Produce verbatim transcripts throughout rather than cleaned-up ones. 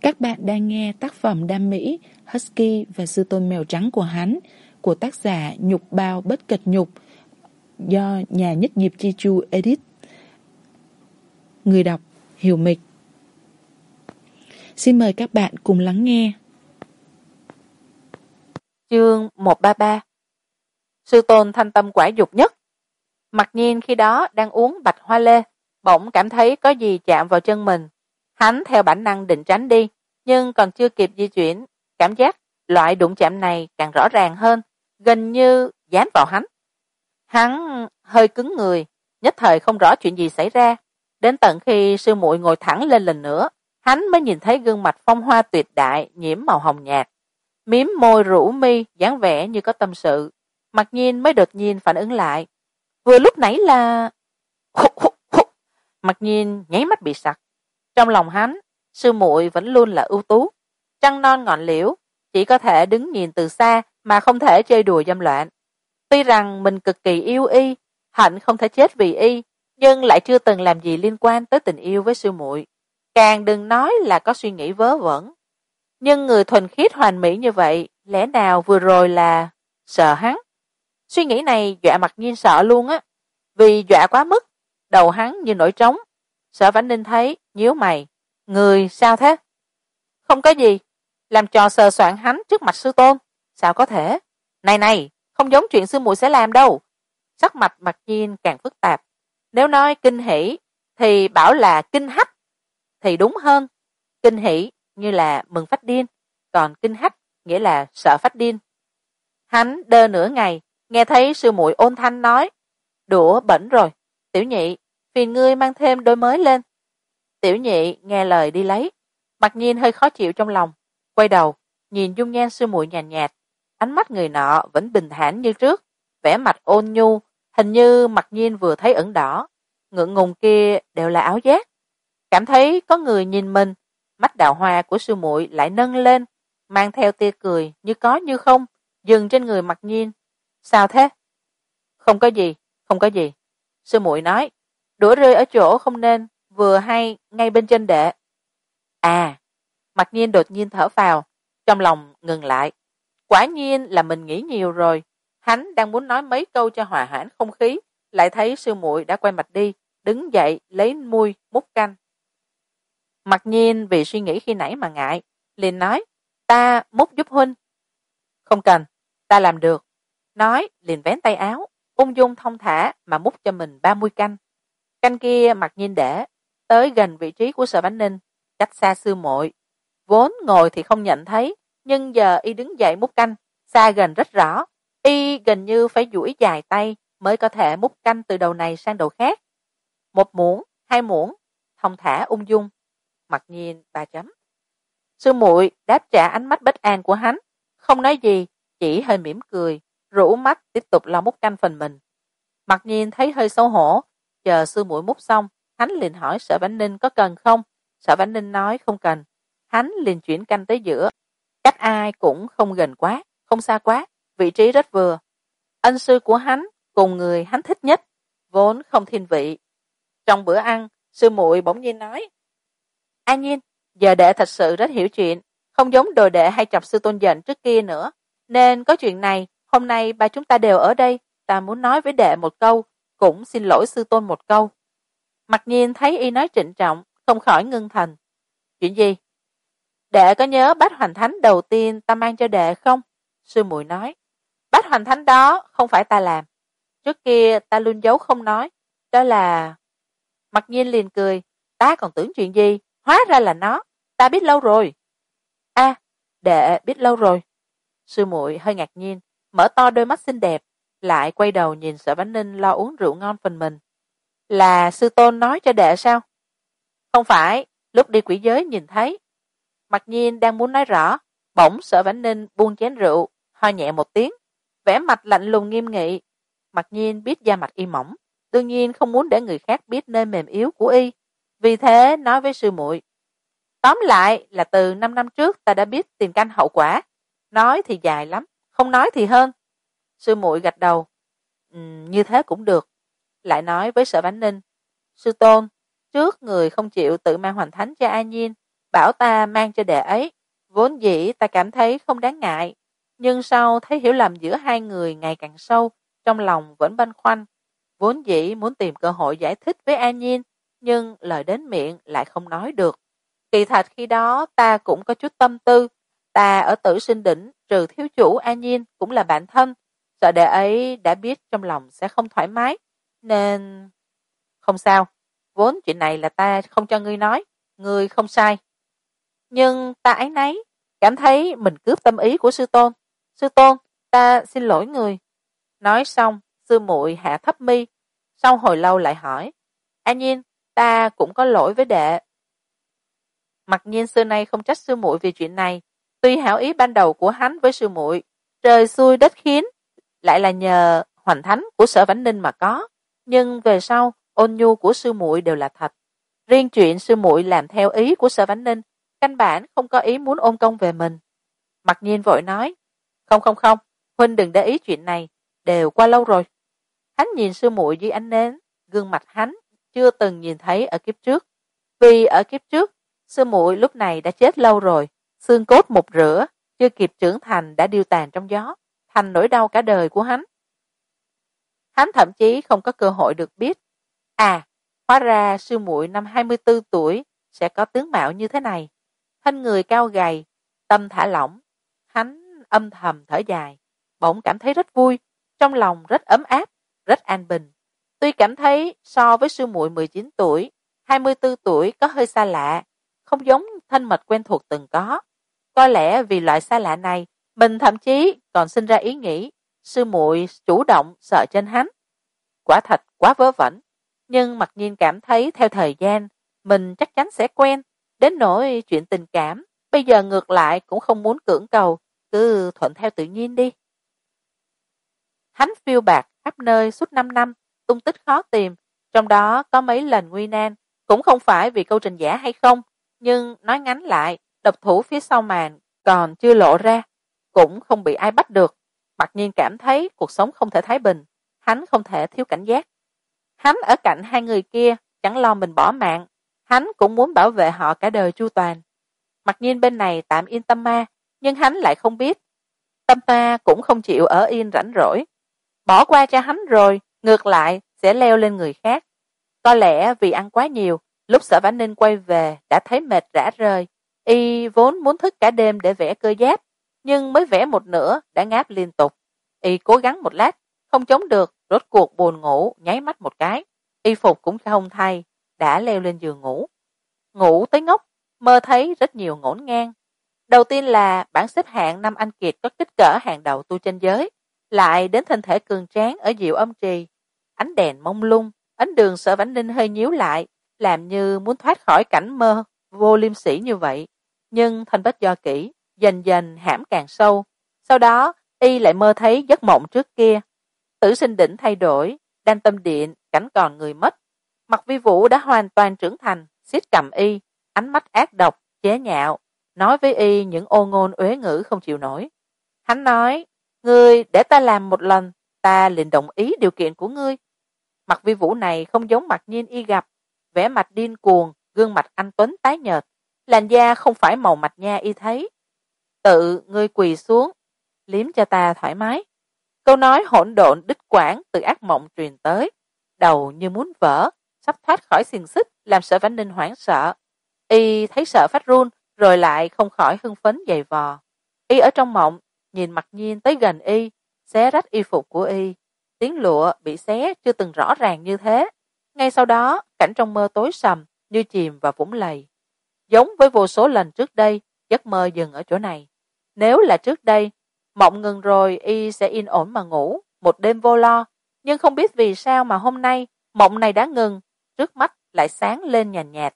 Các bạn đang nghe tác phẩm Đam Mỹ, Husky và Sư Tôn Mèo Trắng của hắn của tác giả Nhục Bao Bất Cật Nhục do nhà nhất nghiệp Chi Chu edit. Người đọc Hiểu Mịch. Xin mời các bạn cùng lắng nghe. Chương một trăm ba mươi ba. Sư Tôn thanh tâm quả dục nhất. Mặc nhiên khi đó đang uống bạch hoa lê, bỗng cảm thấy có gì chạm vào chân mình. Hắn theo bản năng định tránh đi, nhưng còn chưa kịp di chuyển, cảm giác loại đụng chạm này càng rõ ràng hơn, gần như dán vào hắn. Hắn hơi cứng người, nhất thời không rõ chuyện gì xảy ra. Đến tận khi sư muội ngồi thẳng lên lần nữa, hắn mới nhìn thấy gương mặt phong hoa tuyệt đại nhiễm màu hồng nhạt, mím môi rũ mi, dáng vẻ như có tâm sự. Mặc nhiên mới đột nhiên phản ứng lại, vừa lúc nãy là Mặc nhiên nháy mắt bị sặc. Trong lòng hắn, sư muội vẫn luôn là ưu tú, trăng non ngọn liễu, chỉ có thể đứng nhìn từ xa mà không thể chơi đùa dâm loạn. Tuy rằng mình cực kỳ yêu y, hận không thể chết vì y, nhưng lại chưa từng làm gì liên quan tới tình yêu với sư muội, càng đừng nói là có suy nghĩ vớ vẩn. Nhưng người thuần khiết hoàn mỹ như vậy, lẽ nào vừa rồi là sợ hắn? Suy nghĩ này dọa Mặc Nhiên sợ luôn á, vì dọa quá mức, đầu hắn như nổi trống. Sở Vãn Ninh thấy nhíu mày, người sao thế? Không có gì, làm trò sờ soạn hắn trước mặt sư tôn, sao có thể? Này này, không giống chuyện sư muội sẽ làm đâu. Sắc mặt Mặc Nhiên càng phức tạp, nếu nói kinh hỉ thì bảo là kinh hách thì đúng hơn. Kinh hỉ như là mừng phát điên, còn kinh hách nghĩa là sợ phát điên. Hắn đơ nửa ngày, nghe thấy sư muội ôn thanh nói, đũa bẩn rồi, tiểu nhị, phiền ngươi mang thêm đôi mới lên. Tiểu nhị nghe lời đi lấy. Mặc Nhiên hơi khó chịu trong lòng, quay đầu nhìn dung nhan sư muội nhàn nhạt, nhạt, ánh mắt người nọ vẫn bình thản như trước, vẻ mặt ôn nhu, hình như Mặc Nhiên vừa thấy ửng đỏ, ngượng ngùng kia đều là áo giác. Cảm thấy có người nhìn mình, mắt đào hoa của sư muội lại nâng lên, mang theo tia cười như có như không, dừng trên người Mặc Nhiên. Sao thế? Không có gì, không có gì. Sư muội nói, đũa rơi ở chỗ không nên, vừa hay ngay bên trên đệ. À, Mặc Nhiên đột nhiên thở phào, trong lòng ngừng lại. Quả nhiên là mình nghĩ nhiều rồi. Hắn đang muốn nói mấy câu cho hòa hoãn không khí, lại thấy sư muội đã quay mặt đi, đứng dậy lấy muôi múc canh. Mặc Nhiên vì suy nghĩ khi nãy mà ngại, liền nói, ta múc giúp huynh. Không cần, ta làm được. Nói liền vén tay áo, ung dung thong thả mà múc cho mình ba muôi canh. Canh kia Mặc Nhiên để tới gần vị trí của Sở Vãn Ninh, cách xa sư muội. Vốn ngồi thì không nhận thấy, nhưng giờ y đứng dậy múc canh, xa gần rất rõ. Y gần như phải duỗi dài tay mới có thể múc canh từ đầu này sang đầu khác. Một muỗng, hai muỗng, thong thả ung dung. Mặc Nhiên ba chấm. Sư muội đáp trả ánh mắt bất an của hắn, không nói gì, chỉ hơi mỉm cười, rũ mắt tiếp tục lau múc canh phần mình. Mặc Nhiên thấy hơi xấu hổ, chờ sư muội múc xong, hắn liền hỏi Sở Vãn Ninh có cần không. Sở Vãn Ninh nói không cần, hắn liền chuyển canh tới giữa, cách ai cũng không gần quá, không xa quá, vị trí rất vừa. Ân sư của hắn cùng người hắn thích nhất, vốn không thiên vị. Trong bữa ăn, sư muội bỗng nhiên nói, An Nhiên, giờ đệ thật sự rất hiểu chuyện, không giống đồ đệ hay chọc sư tôn giận trước kia nữa, nên có chuyện này, hôm nay ba chúng ta đều ở đây, ta muốn nói với đệ một câu, cũng xin lỗi sư tôn một câu. Mặc Nhiên thấy y nói trịnh trọng, không khỏi ngưng thần. Chuyện gì? Đệ có nhớ bát hoành thánh đầu tiên ta mang cho đệ không? Sư muội nói, bát hoành thánh đó không phải ta làm, trước kia ta luôn giấu không nói, đó là... Mặc Nhiên liền cười, ta còn tưởng chuyện gì, hóa ra là nó, ta biết lâu rồi. A, à, đệ biết lâu rồi. Sư muội hơi ngạc nhiên, mở to đôi mắt xinh đẹp, lại quay đầu nhìn Sở Vãn Ninh lo uống rượu ngon phần mình. Là sư tôn nói cho đệ sao? Không phải, lúc đi quỷ giới nhìn thấy. Mặc Nhiên đang muốn nói rõ, bỗng Sở Vãn Ninh buông chén rượu, ho nhẹ một tiếng, vẻ mặt lạnh lùng nghiêm nghị. Mặc Nhiên biết da mặt y mỏng, đương nhiên không muốn để người khác biết nơi mềm yếu của y, vì thế nói với sư muội, tóm lại là từ năm năm trước ta đã biết tiền canh hậu quả, nói thì dài lắm, không nói thì hơn. Sư muội gật đầu, ừ, như thế cũng được. Lại nói với Sở Vãn Ninh, sư tôn, trước người không chịu tự mang hoành thánh cho An Nhiên, bảo ta mang cho đệ ấy. Vốn dĩ ta cảm thấy không đáng ngại, nhưng sau thấy hiểu lầm giữa hai người ngày càng sâu, trong lòng vẫn băn khoăn. Vốn dĩ muốn tìm cơ hội giải thích với An Nhiên, nhưng lời đến miệng lại không nói được. Kỳ thật khi đó ta cũng có chút tâm tư. Ta ở Tử Sinh Đỉnh trừ thiếu chủ An Nhiên cũng là bạn thân, sợ đệ ấy đã biết trong lòng sẽ không thoải mái, nên... Không sao, vốn chuyện này là ta không cho ngươi nói, ngươi không sai. Nhưng ta áy náy, cảm thấy mình cướp tâm ý của sư tôn. Sư tôn, ta xin lỗi người. Nói xong, sư muội hạ thấp mi, sau hồi lâu lại hỏi, An Nhiên, ta cũng có lỗi với đệ. Mặc nhiên xưa nay không trách sư muội vì chuyện này, tuy hảo ý ban đầu của hắn với sư muội, trời xui đất khiến, lại là nhờ hoành thánh của Sở Vãnh Ninh mà có, nhưng về sau ôn nhu của sư muội đều là thật. Riêng chuyện sư muội làm theo ý của Sở Vãnh Ninh, căn bản không có ý muốn ôn công về mình. Mặc nhiên vội nói, không không không, huynh đừng để ý chuyện này, đều qua lâu rồi. Hắn nhìn sư muội dưới ánh nến, gương mặt hắn chưa từng nhìn thấy ở kiếp trước, vì ở kiếp trước sư muội lúc này đã chết lâu rồi, xương cốt mục rửa, chưa kịp trưởng thành đã điêu tàn trong gió, thành nỗi đau cả đời của hắn. Hắn thậm chí không có cơ hội được biết, à, hóa ra sư muội năm hai mươi tư tuổi sẽ có tướng mạo như thế này, thân người cao gầy, tâm thả lỏng. Hắn âm thầm thở dài, bỗng cảm thấy rất vui, trong lòng rất ấm áp, rất an bình. Tuy cảm thấy so với sư muội mười chín tuổi, hai mươi tư tuổi có hơi xa lạ, không giống thân mật quen thuộc từng có. Có lẽ vì loại xa lạ này, mình thậm chí còn sinh ra ý nghĩ sư muội chủ động sợ trên hắn. Quả thật quá vớ vẩn, nhưng mặc nhiên cảm thấy theo thời gian mình chắc chắn sẽ quen. Đến nỗi chuyện tình cảm bây giờ ngược lại cũng không muốn cưỡng cầu, cứ thuận theo tự nhiên đi. Hắn phiêu bạt khắp nơi suốt năm năm, tung tích khó tìm, trong đó có mấy lần nguy nan, cũng không phải vì câu trình giả hay không, nhưng nói ngắn lại, độc thủ phía sau màn còn chưa lộ ra, cũng không bị ai bắt được. Mặc nhiên cảm thấy cuộc sống không thể thái bình, hắn không thể thiếu cảnh giác. Hắn ở cạnh hai người kia chẳng lo mình bỏ mạng, hắn cũng muốn bảo vệ họ cả đời chu toàn. Mặc nhiên bên này tạm yên tâm ma, nhưng hắn lại không biết tâm ma cũng không chịu ở yên rảnh rỗi, bỏ qua cho hắn rồi ngược lại sẽ leo lên người khác. Có lẽ vì ăn quá nhiều, lúc Sở Vãn Ninh quay về đã thấy mệt rã rời, y vốn muốn thức cả đêm để vẽ cơ giáp, nhưng mới vẽ một nửa đã ngáp liên tục. Y cố gắng một lát không chống được, rốt cuộc buồn ngủ, nháy mắt một cái, y phục cũng không thay, đã leo lên giường ngủ. Ngủ tới ngốc, mơ thấy rất nhiều ngổn ngang. Đầu tiên là bảng xếp hạng năm anh kiệt có kích cỡ hàng đầu tu chân giới, lại đến thân thể cường tráng ở Diệu Âm Trì. Ánh đèn mông lung, ánh đường Sở Vãn Ninh hơi nhíu lại, làm như muốn thoát khỏi cảnh mơ vô liêm sỉ như vậy. Nhưng thanh bách do kỹ, dần dần hãm càng sâu. Sau đó y lại mơ thấy giấc mộng trước kia. Tử Sinh Đỉnh thay đổi, Đan Tâm Điện cảnh còn người mất. Mặc Vi Vũ đã hoàn toàn trưởng thành, siết cầm y, ánh mắt ác độc, chế nhạo, nói với y những ô ngôn uế ngữ không chịu nổi. Hắn nói, ngươi để ta làm một lần, ta liền đồng ý điều kiện của ngươi. Mặc Vi Vũ này không giống Mặc Nhiên y gặp, vẻ mặt điên cuồng, gương mặt anh tuấn tái nhợt, làn da không phải màu mạch nha y thấy. Tự ngươi quỳ xuống, liếm cho ta thoải mái. Câu nói hỗn độn đích quãng từ ác mộng truyền tới, đầu như muốn vỡ, sắp thoát khỏi xiềng xích, làm Sở Vãn Ninh hoảng sợ. Y thấy sợ phát run, rồi lại không khỏi hưng phấn dày vò. Y ở trong mộng nhìn Mặc Nhiên tới gần y, xé rách y phục của y, tiếng lụa bị xé chưa từng rõ ràng như thế. Ngay sau đó cảnh trong mơ tối sầm như chìm vào vũng lầy, giống với vô số lần trước đây. Giấc mơ dừng ở chỗ này. Nếu là trước đây, mộng ngừng rồi y sẽ yên ổn mà ngủ một đêm vô lo, nhưng không biết vì sao mà hôm nay mộng này đã ngừng, trước mắt lại sáng lên nhàn nhạt.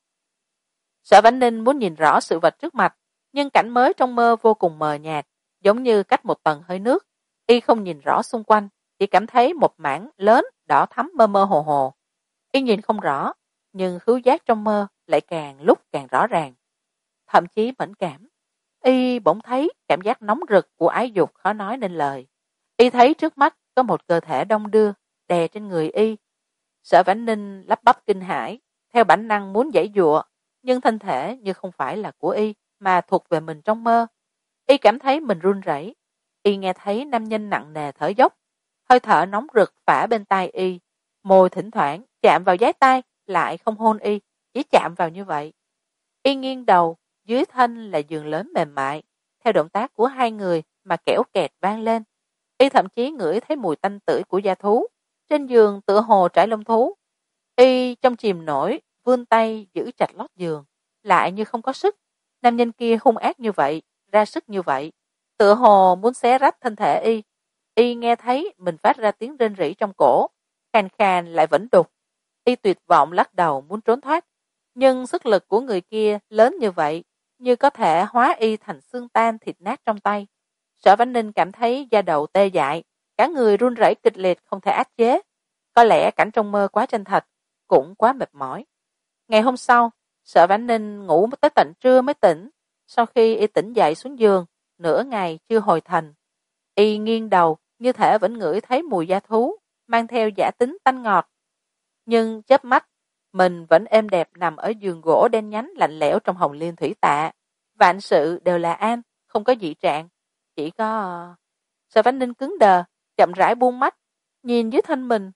Sở Vãn Ninh muốn nhìn rõ sự vật trước mặt, nhưng cảnh mới trong mơ vô cùng mờ nhạt, giống như cách một tầng hơi nước. Y không nhìn rõ xung quanh, chỉ cảm thấy một mảng lớn đỏ thắm mơ mơ hồ hồ. Y nhìn không rõ, nhưng khứu giác trong mơ lại càng lúc càng rõ ràng, thậm chí mẫn cảm. Y bỗng thấy cảm giác nóng rực của ái dục khó nói nên lời. Y thấy trước mắt có một cơ thể đông đưa đè trên người y. Sở Vãn Ninh lắp bắp kinh hãi, theo bản năng muốn giãy giụa, nhưng thân thể như không phải là của y mà thuộc về mình trong mơ. Y cảm thấy mình run rẩy. Y nghe thấy nam nhân nặng nề thở dốc, hơi thở nóng rực phả bên tai y, môi thỉnh thoảng chạm vào dái tai, lại không hôn y, chỉ chạm vào như vậy. Y nghiêng đầu, dưới thân là giường lớn mềm mại, theo động tác của hai người mà kẽo kẹt vang lên. Y thậm chí ngửi thấy mùi tanh tưởi của da thú, trên giường tựa hồ trải lông thú. Y trong chìm nổi, vươn tay giữ chặt lót giường, lại như không có sức. Nam nhân kia hung ác như vậy, ra sức như vậy, tựa hồ muốn xé rách thân thể y. Y nghe thấy mình phát ra tiếng rên rỉ trong cổ, khàn khàn lại vẫn đục. Y tuyệt vọng lắc đầu muốn trốn thoát, nhưng sức lực của người kia lớn như vậy, như có thể hóa y thành xương tan thịt nát trong tay. Sở Vãn Ninh cảm thấy da đầu tê dại, cả người run rẩy kịch liệt không thể áp chế. Có lẽ cảnh trong mơ quá chân thật, cũng quá mệt mỏi. Ngày hôm sau, Sở Vãn Ninh ngủ tới tận trưa mới tỉnh. Sau khi y tỉnh dậy xuống giường, nửa ngày chưa hồi thành. Y nghiêng đầu, như thể vẫn ngửi thấy mùi da thú, mang theo giả tính tanh ngọt. Nhưng chớp mắt, mình vẫn êm đẹp nằm ở giường gỗ đen nhánh lạnh lẽo trong hồng liên thủy tạ. Vạn sự đều là an, không có dị trạng. Chỉ có... Sở Vãn Ninh cứng đờ, chậm rãi buông mắt, nhìn dưới thân mình.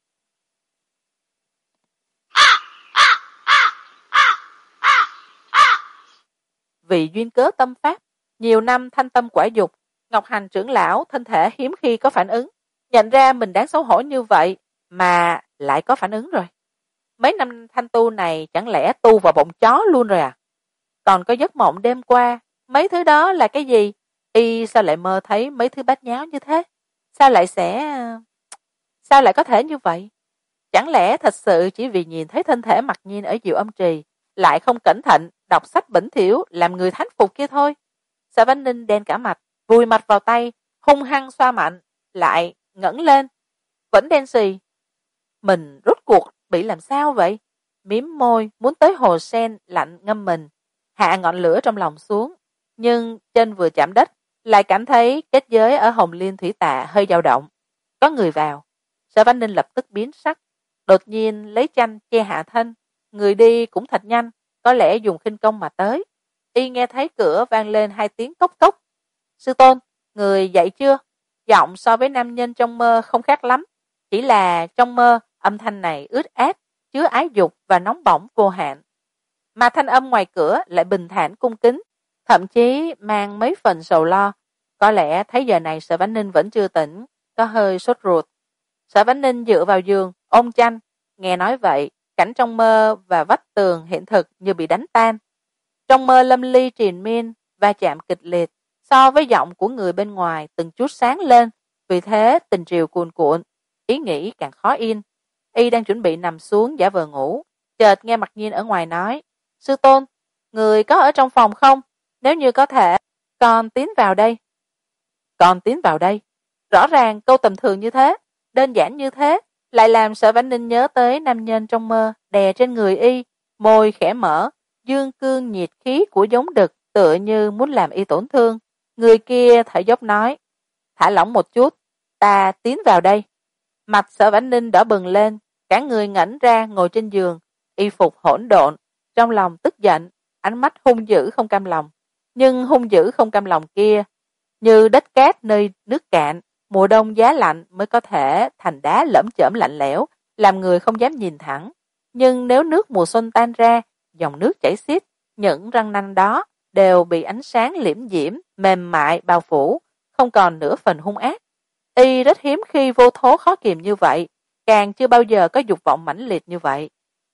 Vì duyên cớ tâm pháp, nhiều năm thanh tâm quả dục, Ngọc Hành trưởng lão thân thể hiếm khi có phản ứng. Nhận ra mình đáng xấu hổ như vậy mà lại có phản ứng rồi. Mấy năm thanh tu này chẳng lẽ tu vào bụng chó luôn rồi à? Còn có giấc mộng đêm qua, mấy thứ đó là cái gì? Y sao lại mơ thấy mấy thứ bát nháo như thế? Sao lại sẽ... Sao lại có thể như vậy? Chẳng lẽ thật sự chỉ vì nhìn thấy thân thể mặc nhiên ở Diệu Âm Trì, lại không cẩn thận đọc sách bẩn thỉu làm người thán phục kia thôi? Sở Vãn Ninh đen cả mặt, vùi mặt vào tay, hung hăng xoa mạnh, lại ngẩng lên, vẫn đen xì. Mình rốt cuộc bị làm sao vậy? Mím môi muốn tới hồ sen lạnh ngâm mình, hạ ngọn lửa trong lòng xuống, nhưng chân vừa chạm đất lại cảm thấy kết giới ở hồng liên thủy tạ hơi dao động. Có người vào. Sở Vãn Ninh lập tức biến sắc, đột nhiên lấy chanh che hạ thân, người đi cũng thật nhanh, có lẽ dùng khinh công mà tới. Y nghe thấy cửa vang lên hai tiếng cốc cốc. Sư tôn, người dậy chưa? Giọng so với nam nhân trong mơ không khác lắm, chỉ là trong mơ âm thanh này ướt át, chứa ái dục và nóng bỏng vô hạn, mà thanh âm ngoài cửa lại bình thản cung kính, thậm chí mang mấy phần sầu lo. Có lẽ thấy giờ này Sở Vãn Ninh vẫn chưa tỉnh, có hơi sốt ruột. Sở Vãn Ninh dựa vào giường ôm chăn, nghe nói vậy, cảnh trong mơ và vách tường hiện thực như bị đánh tan. Trong mơ lâm ly triền miên, va chạm kịch liệt, so với giọng của người bên ngoài từng chút sáng lên, vì thế tình triều cuồn cuộn, ý nghĩ càng khó yên. Y đang chuẩn bị nằm xuống giả vờ ngủ, chợt nghe Mặc Nhiên ở ngoài nói: Sư tôn, người có ở trong phòng không? Nếu như có thể, con tiến vào đây. Con tiến vào đây. Rõ ràng câu tầm thường như thế, đơn giản như thế, lại làm Sở Vãn Ninh nhớ tới nam nhân trong mơ đè trên người y, môi khẽ mở, dương cương nhiệt khí của giống đực tựa như muốn làm y tổn thương. Người kia thở dốc nói: Thả lỏng một chút, ta tiến vào đây. Mặt Sở Vãn Ninh đỏ bừng lên, cả người ngẩng ra ngồi trên giường, y phục hỗn độn, trong lòng tức giận, ánh mắt hung dữ không cam lòng. Nhưng hung dữ không cam lòng kia, như đất cát nơi nước cạn, mùa đông giá lạnh mới có thể thành đá lởm chởm lạnh lẽo, làm người không dám nhìn thẳng. Nhưng nếu nước mùa xuân tan ra, dòng nước chảy xiết, những răng nanh đó đều bị ánh sáng liễm diễm, mềm mại bao phủ, không còn nửa phần hung ác. Y rất hiếm khi vô thố khó kiềm như vậy, càng chưa bao giờ có dục vọng mãnh liệt như vậy.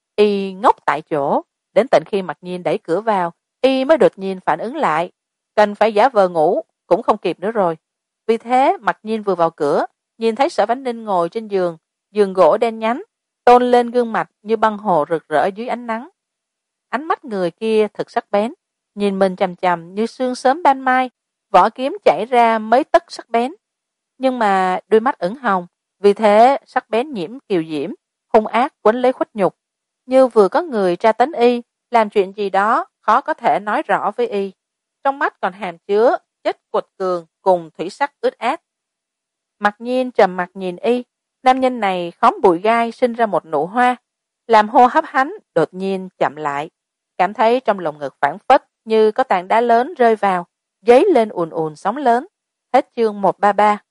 Y ngốc tại chỗ, đến tận khi Mặc Nhiên đẩy cửa vào, y mới đột nhiên phản ứng lại, cần phải giả vờ ngủ cũng không kịp nữa rồi. Vì thế Mặc Nhiên vừa vào cửa, nhìn thấy Sở Vãn Ninh ngồi trên giường, giường gỗ đen nhánh, tôn lên gương mặt như băng hồ rực rỡ dưới ánh nắng. Ánh mắt người kia thật sắc bén, nhìn mình chằm chằm như sương sớm ban mai, vỏ kiếm chảy ra mấy tấc sắc bén. Nhưng mà đôi mắt ửng hồng, vì thế sắc bén nhiễm kiều diễm, hung ác quấn lấy khuất nhục, như vừa có người tra tấn y, làm chuyện gì đó khó có thể nói rõ với y. Trong mắt còn hàm chứa chất quật cường cùng thủy sắc ướt át. Mặc Nhiên trầm mặc nhìn y, nam nhân này khóm bụi gai sinh ra một nụ hoa, làm hô hấp hắn đột nhiên chậm lại. cảm thấy trong lồng ngực phảng phất như có tảng đá lớn rơi vào, dấy lên ùn ùn sóng lớn. Hết chương một ba ba.